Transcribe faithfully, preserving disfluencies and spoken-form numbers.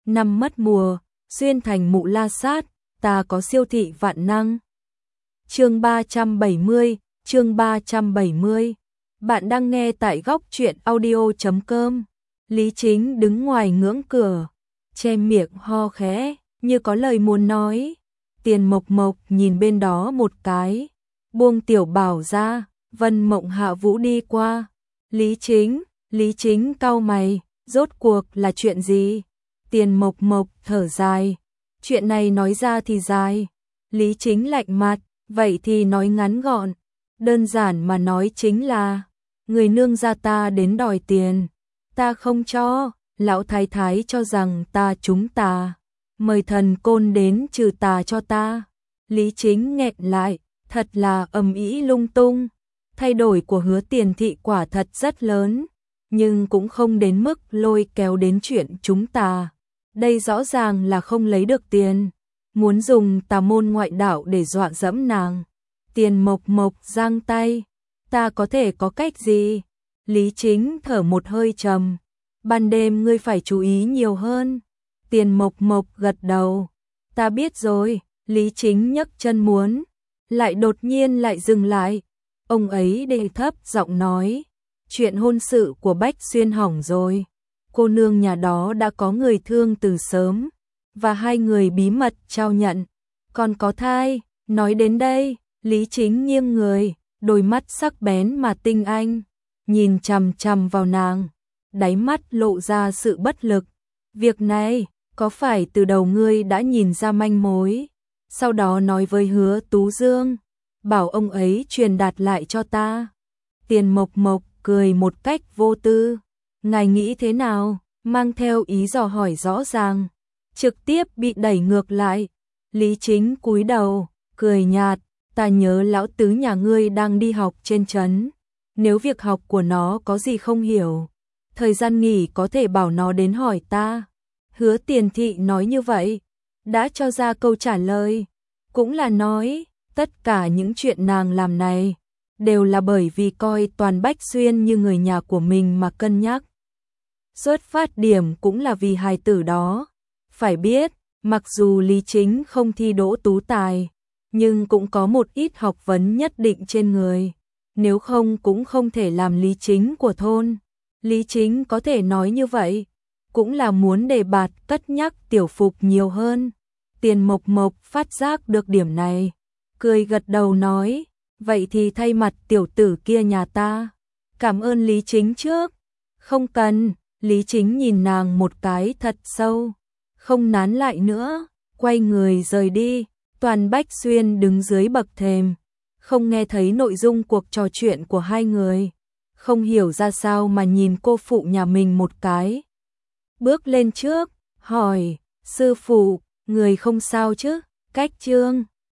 năm mất mùa, xuyên thành mụ la sát, ta có siêu thị vạn năng. Chương ba trăm bảy mươi, chương ba trăm bảy mươi. Bạn đang nghe tại góc truyện audio chấm com. Lý Chính đứng ngoài ngưỡng cửa, che miệng ho khẽ, như có lời muốn nói. Tiền Mộc Mộc nhìn bên đó một cái, buông Tiểu Bảo ra, Vân Mộng Hạ Vũ đi qua. Lý Chính, Lý Chính cau mày, rốt cuộc là chuyện gì? Tiền Mộc Mộc thở dài, chuyện này nói ra thì dài. Lý Chính lạnh mặt, vậy thì nói ngắn gọn, đơn giản mà nói chính là, người nương gia ta đến đòi tiền, ta không cho, lão thái thái cho rằng ta trúng tà, mời thần côn đến trừ tà cho ta. Lý Chính nghẹn lại, thật là ầm ĩ lung tung, thay đổi của Hứa Tiền thị quả thật rất lớn, nhưng cũng không đến mức lôi kéo đến chuyện trúng tà. Đây rõ ràng là không lấy được tiền, muốn dùng tà môn ngoại đạo để dọa dẫm nàng. Tiền Mộc Mộc giang tay, ta có thể có cách gì? Lý Chính thở một hơi trầm, ban đêm ngươi phải chú ý nhiều hơn. Tiền Mộc Mộc gật đầu, ta biết rồi. Lý Chính nhấc chân muốn, lại đột nhiên lại dừng lại. Ông ấy đề thấp giọng nói, chuyện hôn sự của Bách Xuyên hỏng rồi. Cô nương nhà đó đã có người thương từ sớm, và hai người bí mật trao nhận, còn có thai. Nói đến đây, Lý Chính nghiêng người, đôi mắt sắc bén mà tinh anh, nhìn chằm chằm vào nàng, đáy mắt lộ ra sự bất lực. Việc này, có phải từ đầu ngươi đã nhìn ra manh mối, sau đó nói với Hứa Tú Dương, bảo ông ấy truyền đạt lại cho ta? Tiền Mộc Mộc cười một cách vô tư, ngài nghĩ thế nào? Mang theo ý dò hỏi rõ ràng, trực tiếp bị đẩy ngược lại. Lý Chính cúi đầu, cười nhạt, ta nhớ lão tứ nhà ngươi đang đi học trên trấn, nếu việc học của nó có gì không hiểu, thời gian nghỉ có thể bảo nó đến hỏi ta. Hứa Tiền thị nói như vậy, đã cho ra câu trả lời, cũng là nói, tất cả những chuyện nàng làm này, đều là bởi vì coi Toàn Bách Xuyên như người nhà của mình mà cân nhắc. Xuất phát điểm cũng là vì hài tử đó. Phải biết, mặc dù Lý Chính không thi đỗ tú tài, nhưng cũng có một ít học vấn nhất định trên người, nếu không cũng không thể làm Lý Chính của thôn. Lý Chính có thể nói như vậy, cũng là muốn đề bạt cất nhắc Tiểu Phục nhiều hơn. Tiền Mộc Mộc phát giác được điểm này, cười gật đầu nói, vậy thì thay mặt tiểu tử kia nhà ta, cảm ơn Lý Chính trước. Không cần. Lý Chính nhìn nàng một cái thật sâu, không nán lại nữa, quay người rời đi. Toàn Bách Xuyên đứng dưới bậc thềm, không nghe thấy nội dung cuộc trò chuyện của hai người, không hiểu ra sao mà nhìn cô phụ nhà mình một cái. Bước lên trước, hỏi, sư phụ, người không sao chứ? Cách Trương